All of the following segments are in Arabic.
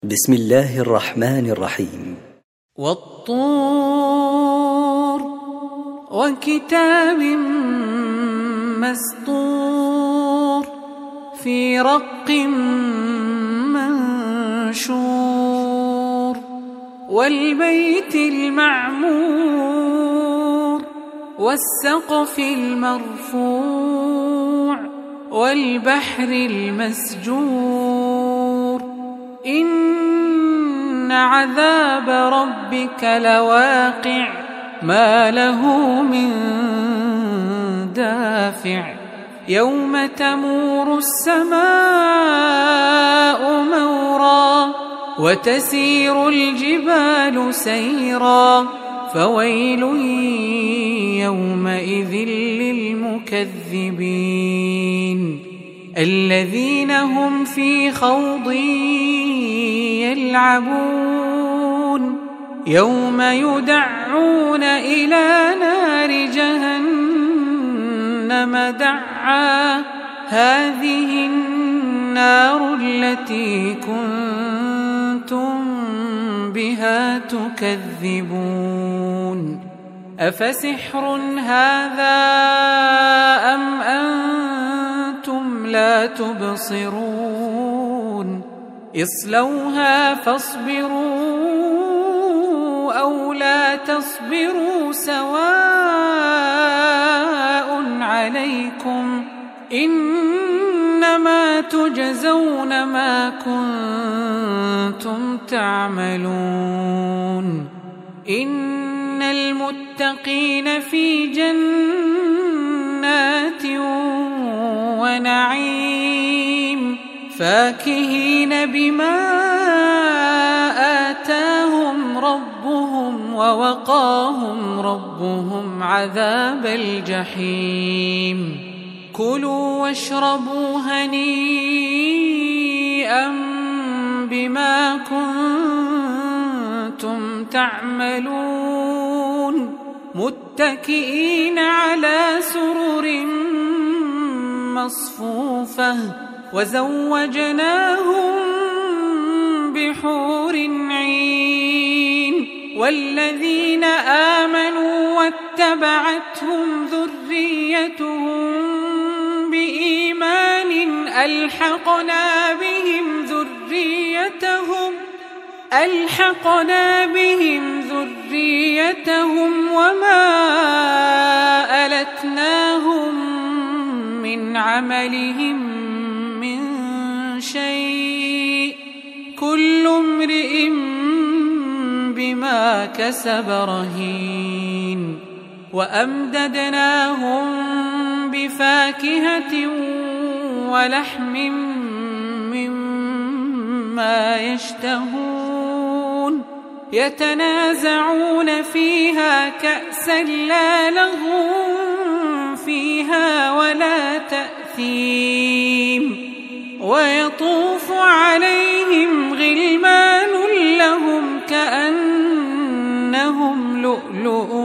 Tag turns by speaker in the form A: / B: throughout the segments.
A: بسم الله الرحمن الرحيم.
B: والطور وكتاب مسطور في رق منشور والبيت المعمور والسقف المرفوع والبحر المسجور إن عذاب ربك لواقع ما له من دافع يوم تمور السماء مورا وتسير الجبال سيرا فويل يومئذ للمكذبين الذين هم في خوض يلعبون يوم يدعون إلى نار جهنم دعا هذه النار التي كنتم بها تكذبون أفسحر هذا أم أنتم لا تبصرون اصلوها فاصبروا أو لا تصبروا سواء عليكم إنما تجزون ما كنتم تعملون إن المتقين في جنات ونعيم فاكهين بما آتاهم ربهم ووقاهم ربهم عذاب الجحيم كلوا واشربوا هنيئا بما كنتم تعملون متكئين على سرر مصفوفة وزوجناهم بحور عين والذين آمنوا واتبعتهم ذريتهم بإيمان ألحقنا بهم ذريتهم وما ألتناهم من عملهم من شيء كل امرئ بما كسب رهين وأمددناهم بفاكهة ولحم مما يشتهون يتنازعون فيها كأسا لا لغو فيها ولا تأثيم ويطوف عليهم غلمان لهم كأنهم لؤلؤ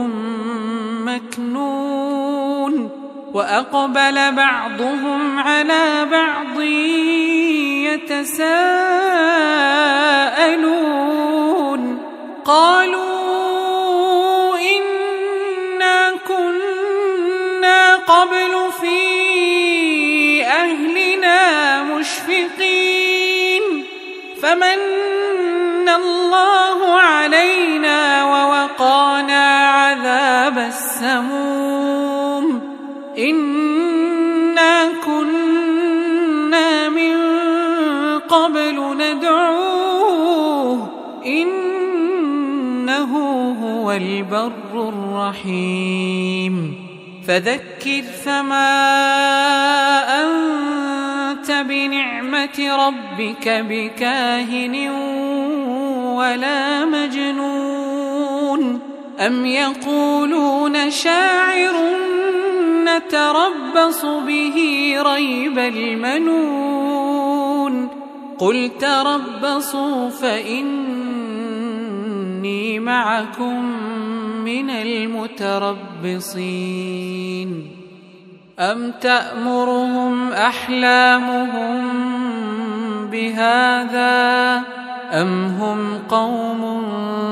B: مكنون وأقبل بعضهم على بعض يتساءلون قالوا إنا كنا قبل في أهلنا مشفقين فمن الله علينا ووقانا عذاب السموم إنا كنا من قبل ندعوه إنه هو البر الرحيم فذكر فما أنت بنعمة ربك بكاهن ولا مجنون أم يقولون شاعر نتربص به ريب المنون قل تربصوا فإني معكم من المتربصين أم تأمرهم أحلامهم بهذا أم هم قوم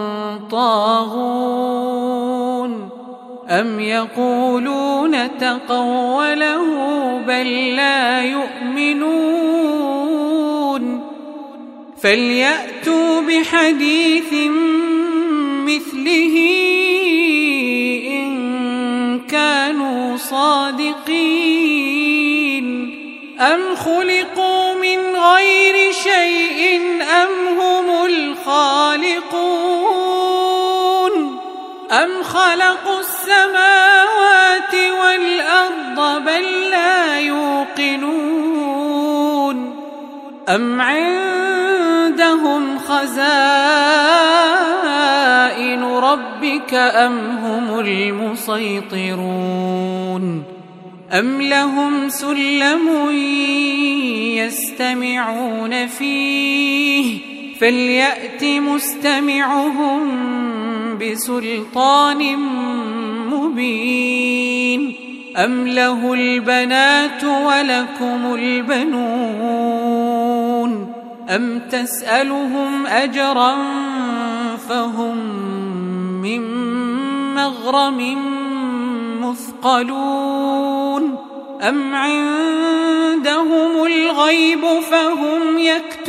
B: طاغون أم يقولون تقوله بل لا يؤمنون فليأتوا بحديث مثله إن كانوا صادقين أم خلقوا من غير شيء أم هم الخالقون أم خلقوا السماوات والأرض بل لا يوقنون أم عندهم خزائن ربك أم هم المسيطرون أم لهم سلم يستمعون فيه فليأت مستمعهم بسلطان مبين أم له البنات ولكم البنون أم تسألهم أجرا فهم من مغرم مثقلون أم عندهم الغيب فهم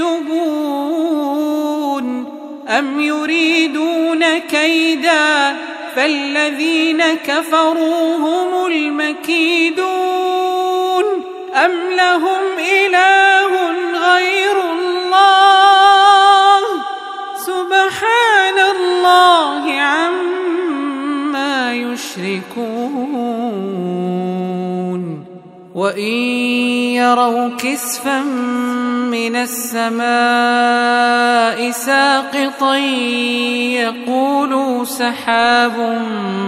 B: يكتبون أم يريدون كيدا فالذين كفروا هم المكيدون أم لهم إله غير الله سبحان الله عما يشركون وإن يروا كسفا من السماء ساقطا يقولوا سحاب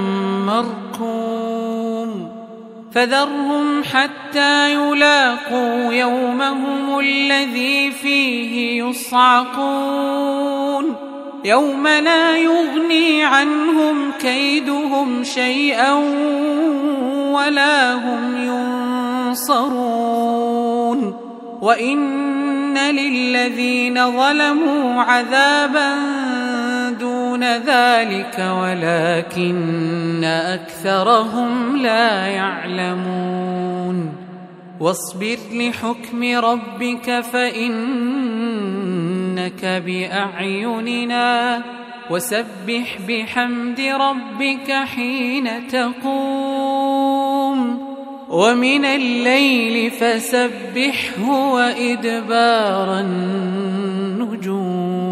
B: مركوم فذرهم حتى يلاقوا يومهم الذي فيه يصعقون يوم لا يغني عنهم كيدهم شيئا ولا هم ينصرون وإن للذين ظلموا عذابا دون ذلك ولكن أكثرهم لا يعلمون واصبر لحكم ربك فإنك بأعيننا وسبح بحمد ربك حين تقوم ومن الليل فسبحه وإدبار النجوم